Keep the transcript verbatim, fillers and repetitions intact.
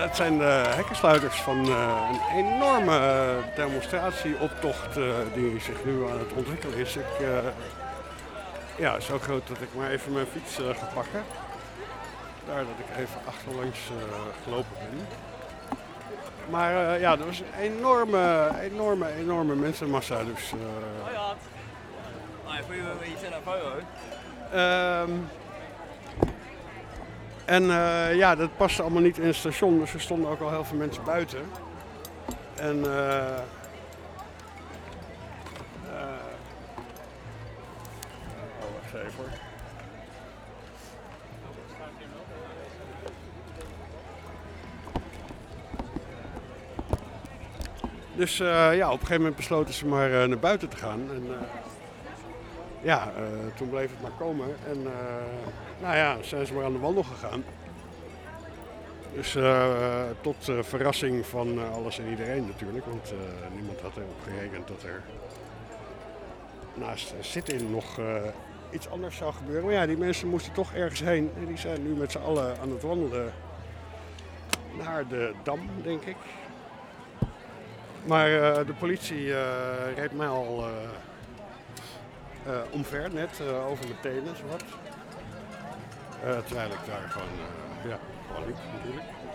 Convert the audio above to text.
het zijn de hekkensluiters van uh, een enorme uh, demonstratieoptocht uh, die zich nu aan het ontwikkelen is. Ik, uh, ja, zo groot dat ik maar even mijn fiets uh, ga pakken. Daar dat ik even achterlangs uh, gelopen ben. Maar uh, ja, er was een enorme, enorme, enorme mensenmassa. Dus, uh, Hoi Ant. Oh, if we were you sent a foto. Um, en uh, ja, dat paste allemaal niet in het station, dus er stonden ook al heel veel mensen buiten. En uh, uh, oh, wacht even hoor. Dus uh, ja, op een gegeven moment besloten ze maar uh, naar buiten te gaan. En, uh, ja, uh, toen bleef het maar komen. En uh, nou ja, zijn ze maar aan de wandel gegaan. Dus uh, tot uh, verrassing van uh, alles en iedereen natuurlijk. Want uh, niemand had erop gerekend dat er naast sit-in nog uh, iets anders zou gebeuren. Maar ja, die mensen moesten toch ergens heen. En die zijn nu met z'n allen aan het wandelen naar de Dam, denk ik. Maar uh, de politie uh, reed mij al uh, uh, omver, net uh, over mijn tenen, zowat. Uh, terwijl ik daar gewoon, uh, ja, gewoon liep natuurlijk.